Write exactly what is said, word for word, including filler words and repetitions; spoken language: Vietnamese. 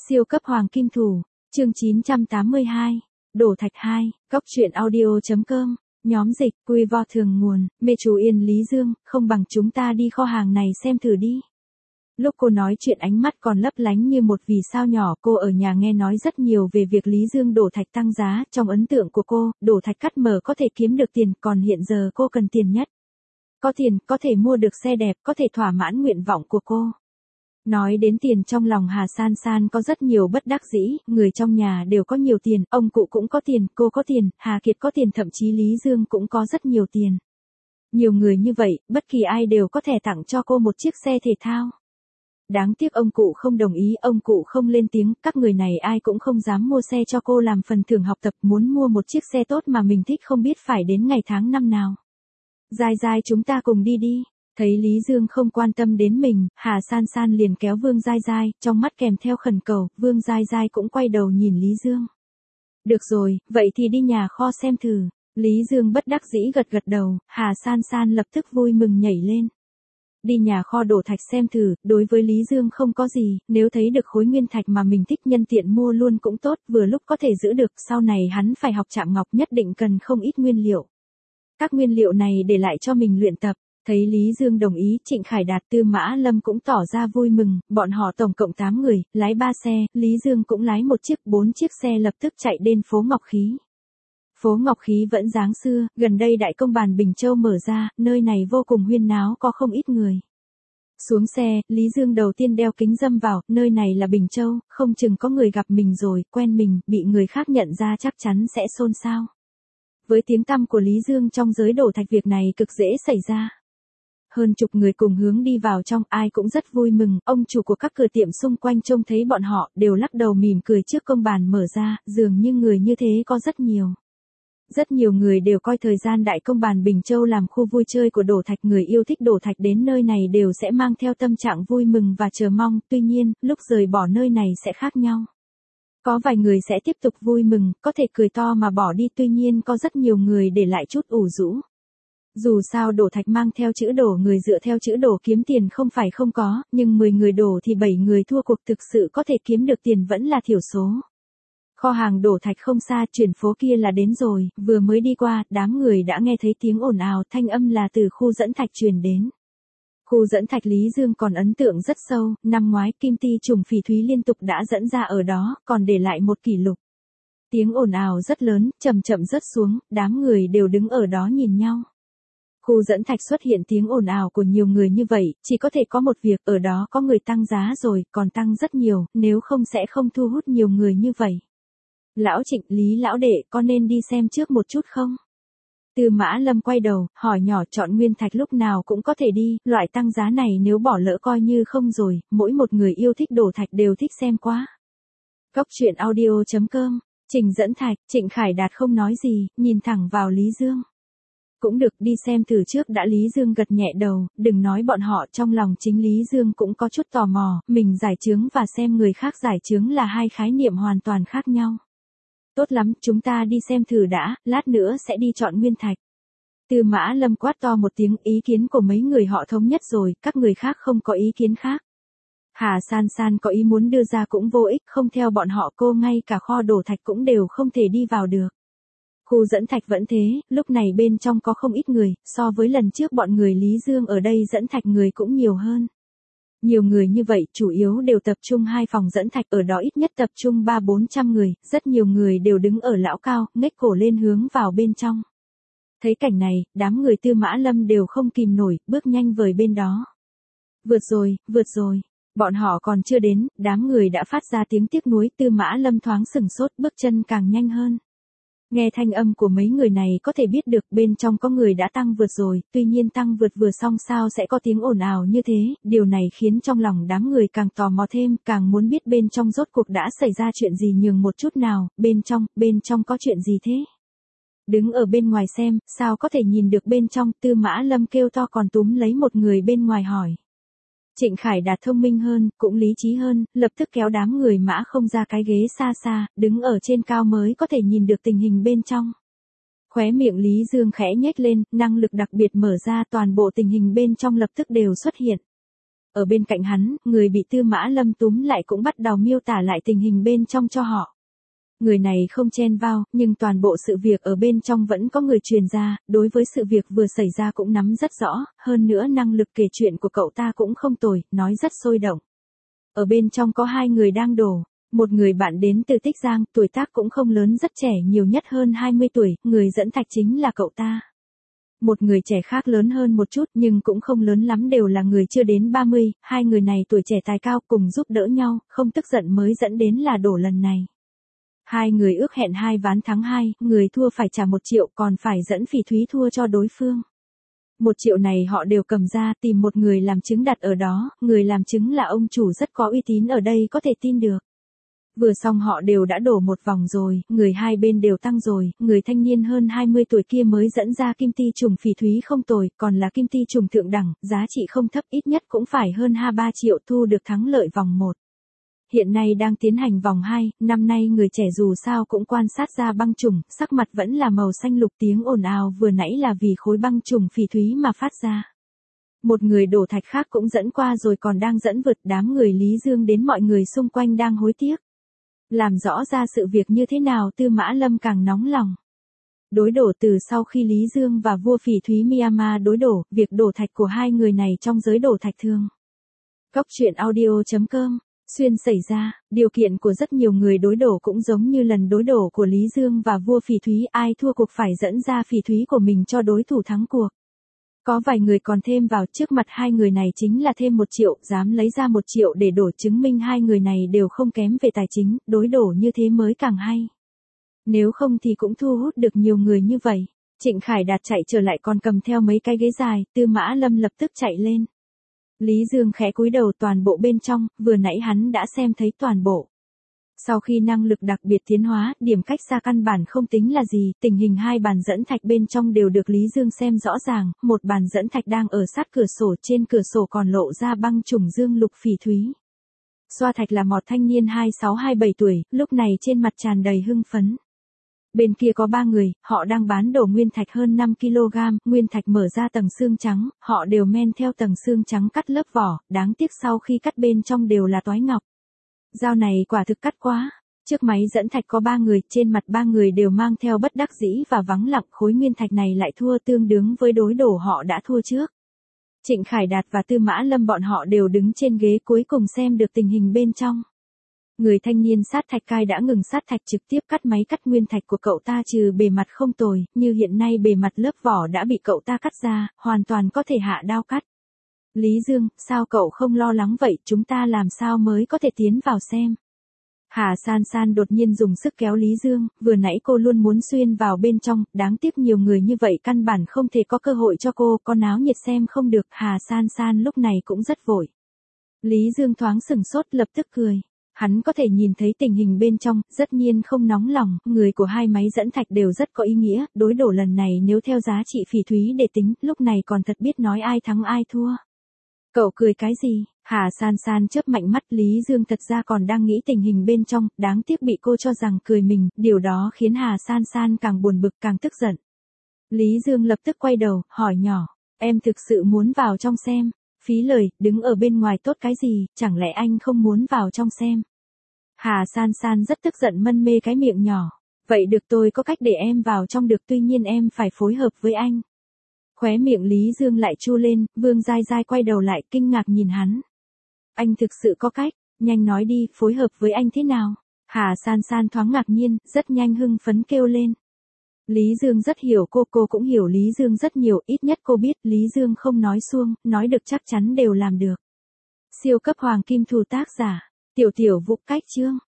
Siêu cấp hoàng kim thủ, chương chín trăm tám mươi hai, đổ thạch hai, góc truyện audio.com, nhóm dịch, quy vo thường nguồn, mê chú Yên Lý Dương, không bằng chúng ta đi kho hàng này xem thử đi. Lúc cô nói chuyện ánh mắt còn lấp lánh như một vì sao nhỏ, cô ở nhà nghe nói rất nhiều về việc Lý Dương đổ thạch tăng giá, trong ấn tượng của cô, đổ thạch cắt mở có thể kiếm được tiền, còn hiện giờ cô cần tiền nhất. Có tiền, có thể mua được xe đẹp, có thể thỏa mãn nguyện vọng của cô. Nói đến tiền trong lòng Hà San San có rất nhiều bất đắc dĩ, người trong nhà đều có nhiều tiền, ông cụ cũng có tiền, cô có tiền, Hà Kiệt có tiền, thậm chí Lý Dương cũng có rất nhiều tiền. Nhiều người như vậy, bất kỳ ai đều có thể tặng cho cô một chiếc xe thể thao. Đáng tiếc ông cụ không đồng ý, ông cụ không lên tiếng, các người này ai cũng không dám mua xe cho cô làm phần thưởng học tập, muốn mua một chiếc xe tốt mà mình thích không biết phải đến ngày tháng năm nào. Dai dai chúng ta cùng đi đi. Thấy Lý Dương không quan tâm đến mình, Hà San San liền kéo Vương Dai Dai, trong mắt kèm theo khẩn cầu, Vương Dai Dai cũng quay đầu nhìn Lý Dương. Được rồi, vậy thì đi nhà kho xem thử. Lý Dương bất đắc dĩ gật gật đầu, Hà San San lập tức vui mừng nhảy lên. Đi nhà kho đổ thạch xem thử, đối với Lý Dương không có gì, nếu thấy được khối nguyên thạch mà mình thích nhân tiện mua luôn cũng tốt, vừa lúc có thể giữ được, sau này hắn phải học chạm ngọc nhất định cần không ít nguyên liệu. Các nguyên liệu này để lại cho mình luyện tập. Thấy Lý Dương đồng ý, Trịnh Khải Đạt, Tư Mã Lâm cũng tỏ ra vui mừng, bọn họ tổng cộng tám người, lái ba xe, Lý Dương cũng lái một chiếc, bốn chiếc xe lập tức chạy đến phố Ngọc Khí. Phố Ngọc Khí vẫn dáng xưa, gần đây Đại Công Bàn Bình Châu mở ra, nơi này vô cùng huyên náo, có không ít người. Xuống xe, Lý Dương đầu tiên đeo kính râm vào, nơi này là Bình Châu, không chừng có người gặp mình rồi, quen mình, bị người khác nhận ra chắc chắn sẽ xôn xao. Với tiếng tăm của Lý Dương trong giới đổ thạch việc này cực dễ xảy ra. Hơn chục người cùng hướng đi vào trong, ai cũng rất vui mừng, ông chủ của các cửa tiệm xung quanh trông thấy bọn họ, đều lắc đầu mỉm cười trước công bàn mở ra, dường như người như thế có rất nhiều. Rất nhiều người đều coi thời gian Đại Công Bàn Bình Châu làm khu vui chơi của đổ thạch, người yêu thích đổ thạch đến nơi này đều sẽ mang theo tâm trạng vui mừng và chờ mong, tuy nhiên, lúc rời bỏ nơi này sẽ khác nhau. Có vài người sẽ tiếp tục vui mừng, có thể cười to mà bỏ đi, tuy nhiên có rất nhiều người để lại chút ủ rũ. Dù sao đổ thạch mang theo chữ đổ, người dựa theo chữ đổ kiếm tiền không phải không có, nhưng mười người đổ thì bảy người thua cuộc, thực sự có thể kiếm được tiền vẫn là thiểu số. Kho hàng đổ thạch không xa, chuyển phố kia là đến rồi, vừa mới đi qua, đám người đã nghe thấy tiếng ồn ào, thanh âm là từ khu dẫn thạch truyền đến. Khu dẫn thạch Lý Dương còn ấn tượng rất sâu, năm ngoái Kim Ti Trùng Phỉ Thúy liên tục đã dẫn ra ở đó, còn để lại một kỷ lục. Tiếng ồn ào rất lớn, chậm chậm rớt xuống, đám người đều đứng ở đó nhìn nhau. Khu dẫn thạch xuất hiện tiếng ồn ào của nhiều người như vậy, chỉ có thể có một việc, ở đó có người tăng giá rồi, còn tăng rất nhiều, nếu không sẽ không thu hút nhiều người như vậy. Lão Trịnh, Lý lão đệ, có nên đi xem trước một chút không? Tư Mã Lâm quay đầu, hỏi nhỏ, chọn nguyên thạch lúc nào cũng có thể đi, loại tăng giá này nếu bỏ lỡ coi như không rồi, mỗi một người yêu thích đổ thạch đều thích xem quá. Góc truyện audio.com, Trình dẫn thạch, Trịnh Khải Đạt không nói gì, nhìn thẳng vào Lý Dương. Cũng được, đi xem từ trước đã. Lý Dương gật nhẹ đầu, đừng nói bọn họ, trong lòng chính Lý Dương cũng có chút tò mò, mình giải chướng và xem người khác giải chướng là hai khái niệm hoàn toàn khác nhau. Tốt lắm, chúng ta đi xem thử đã, lát nữa sẽ đi chọn nguyên thạch. Tư Mã Lâm quát to một tiếng, ý kiến của mấy người họ thống nhất rồi, các người khác không có ý kiến khác. Hà San San có ý muốn đưa ra cũng vô ích, không theo bọn họ cô ngay cả kho đổ thạch cũng đều không thể đi vào được. Khu dẫn thạch vẫn thế, lúc này bên trong có không ít người, so với lần trước bọn người Lý Dương ở đây dẫn thạch người cũng nhiều hơn. Nhiều người như vậy, chủ yếu đều tập trung hai phòng dẫn thạch, ở đó ít nhất tập trung ba bốn trăm người, rất nhiều người đều đứng ở lão cao, ngách cổ lên hướng vào bên trong. Thấy cảnh này, đám người Tư Mã Lâm đều không kìm nổi, bước nhanh vời bên đó. Vượt rồi, vượt rồi. Bọn họ còn chưa đến, đám người đã phát ra tiếng tiếc nuối, Tư Mã Lâm thoáng sừng sốt, bước chân càng nhanh hơn. Nghe thanh âm của mấy người này có thể biết được bên trong có người đã tăng vượt rồi, tuy nhiên tăng vượt vừa xong sao sẽ có tiếng ồn ào như thế, điều này khiến trong lòng đám người càng tò mò thêm, càng muốn biết bên trong rốt cuộc đã xảy ra chuyện gì. Nhường một chút nào, bên trong, bên trong có chuyện gì thế? Đứng ở bên ngoài xem, sao có thể nhìn được bên trong, Tư Mã Lâm kêu to còn túm lấy một người bên ngoài hỏi. Trịnh Khải Đạt thông minh hơn, cũng lý trí hơn, lập tức kéo đám người Mã Không ra cái ghế xa xa, đứng ở trên cao mới có thể nhìn được tình hình bên trong. Khóe miệng Lý Dương khẽ nhếch lên, năng lực đặc biệt mở ra, toàn bộ tình hình bên trong lập tức đều xuất hiện. Ở bên cạnh hắn, người bị Tư Mã Lâm túm lại cũng bắt đầu miêu tả lại tình hình bên trong cho họ. Người này không chen vào, nhưng toàn bộ sự việc ở bên trong vẫn có người truyền ra, đối với sự việc vừa xảy ra cũng nắm rất rõ, hơn nữa năng lực kể chuyện của cậu ta cũng không tồi, nói rất sôi động. Ở bên trong có hai người đang đổ, một người bạn đến từ Tích Giang, tuổi tác cũng không lớn rất trẻ, nhiều nhất hơn hai mươi tuổi, người dẫn thạch chính là cậu ta. Một người trẻ khác lớn hơn một chút nhưng cũng không lớn lắm, đều là người chưa đến ba mươi, hai người này tuổi trẻ tài cao cùng giúp đỡ nhau, không tức giận mới dẫn đến là đổ lần này. Hai người ước hẹn hai ván thắng hai, người thua phải trả một triệu còn phải dẫn Phỉ Thúy thua cho đối phương. Một triệu này họ đều cầm ra, tìm một người làm chứng đặt ở đó, người làm chứng là ông chủ rất có uy tín ở đây có thể tin được. Vừa xong họ đều đã đổ một vòng rồi, người hai bên đều tăng rồi, người thanh niên hơn hai mươi tuổi kia mới dẫn ra kim ti trùng Phỉ Thúy không tồi, còn là kim ti trùng thượng đẳng, giá trị không thấp, ít nhất cũng phải hơn ha ba triệu, thu được thắng lợi vòng một. Hiện nay đang tiến hành vòng hai, năm nay người trẻ dù sao cũng quan sát ra băng trùng, sắc mặt vẫn là màu xanh lục, tiếng ồn ào vừa nãy là vì khối băng trùng Phỉ Thúy mà phát ra. Một người đổ thạch khác cũng dẫn qua rồi còn đang dẫn vượt, đám người Lý Dương đến mọi người xung quanh đang hối tiếc. Làm rõ ra sự việc như thế nào, Tư Mã Lâm càng nóng lòng. Đối đổ từ sau khi Lý Dương và vua Phỉ Thúy Myanmar đối đổ, việc đổ thạch của hai người này trong giới đổ thạch thường. Góc truyện audio chấm com xuyên xảy ra, điều kiện của rất nhiều người đối đổ cũng giống như lần đối đổ của Lý Dương và vua Phỉ Thúy, ai thua cuộc phải dẫn ra Phỉ Thúy của mình cho đối thủ thắng cuộc. Có vài người còn thêm vào, trước mặt hai người này chính là thêm một triệu, dám lấy ra một triệu để đổ, chứng minh hai người này đều không kém về tài chính, đối đổ như thế mới càng hay. Nếu không thì cũng thu hút được nhiều người như vậy. Trịnh Khải Đạt chạy trở lại còn cầm theo mấy cái ghế dài, Tư Mã Lâm lập tức chạy lên. Lý Dương khẽ cúi đầu, toàn bộ bên trong, vừa nãy hắn đã xem thấy toàn bộ. Sau khi năng lực đặc biệt tiến hóa, điểm cách xa căn bản không tính là gì, tình hình hai bàn dẫn thạch bên trong đều được Lý Dương xem rõ ràng, một bàn dẫn thạch đang ở sát cửa sổ, trên cửa sổ còn lộ ra băng trùng dương lục Phỉ Thúy. Xoa thạch là một thanh niên hai sáu hai bảy tuổi, lúc này trên mặt tràn đầy hưng phấn. Bên kia có ba người, họ đang bán đổ nguyên thạch hơn năm ki lô gam, nguyên thạch mở ra tầng xương trắng, họ đều men theo tầng xương trắng cắt lớp vỏ, đáng tiếc sau khi cắt bên trong đều là toái ngọc. Dao này quả thực cắt quá. Trước máy dẫn thạch có ba người, trên mặt ba người đều mang theo bất đắc dĩ và vắng lặng, khối nguyên thạch này lại thua tương đương với đối đổ họ đã thua trước. Trịnh Khải Đạt và Tư Mã Lâm bọn họ đều đứng trên ghế cuối cùng xem được tình hình bên trong. Người thanh niên sát thạch cai đã ngừng sát thạch, trực tiếp cắt máy cắt nguyên thạch của cậu ta, trừ bề mặt không tồi, như hiện nay bề mặt lớp vỏ đã bị cậu ta cắt ra, hoàn toàn có thể hạ đao cắt. Lý Dương, sao cậu không lo lắng vậy, chúng ta làm sao mới có thể tiến vào xem. Hà San San đột nhiên dùng sức kéo Lý Dương, vừa nãy cô luôn muốn xuyên vào bên trong, đáng tiếc nhiều người như vậy căn bản không thể có cơ hội cho cô, có náo nhiệt xem không được, Hà San San lúc này cũng rất vội. Lý Dương thoáng sừng sốt lập tức cười. Hắn có thể nhìn thấy tình hình bên trong, rất nhiên không nóng lòng, người của hai máy dẫn thạch đều rất có ý nghĩa, đối đổ lần này nếu theo giá trị Phỉ Thúy để tính, lúc này còn thật biết nói ai thắng ai thua. Cậu cười cái gì? Hà San San chớp mạnh mắt, Lý Dương thật ra còn đang nghĩ tình hình bên trong, đáng tiếc bị cô cho rằng cười mình, điều đó khiến Hà San San càng buồn bực càng tức giận. Lý Dương lập tức quay đầu, hỏi nhỏ, em thực sự muốn vào trong xem? Phí lời, đứng ở bên ngoài tốt cái gì, chẳng lẽ anh không muốn vào trong xem? Hà San San rất tức giận mân mê cái miệng nhỏ. Vậy được, tôi có cách để em vào trong được, tuy nhiên em phải phối hợp với anh. Khóe miệng Lý Dương lại chu lên, Vương Giai Giai quay đầu lại kinh ngạc nhìn hắn. Anh thực sự có cách, nhanh nói đi, phối hợp với anh thế nào? Hà San San thoáng ngạc nhiên, rất nhanh hưng phấn kêu lên. Lý Dương rất hiểu cô, cô cũng hiểu Lý Dương rất nhiều, ít nhất cô biết Lý Dương không nói suông, nói được chắc chắn đều làm được. Siêu cấp hoàng kim thủ tác giả, Tiểu Tiểu Vũ, cách chương.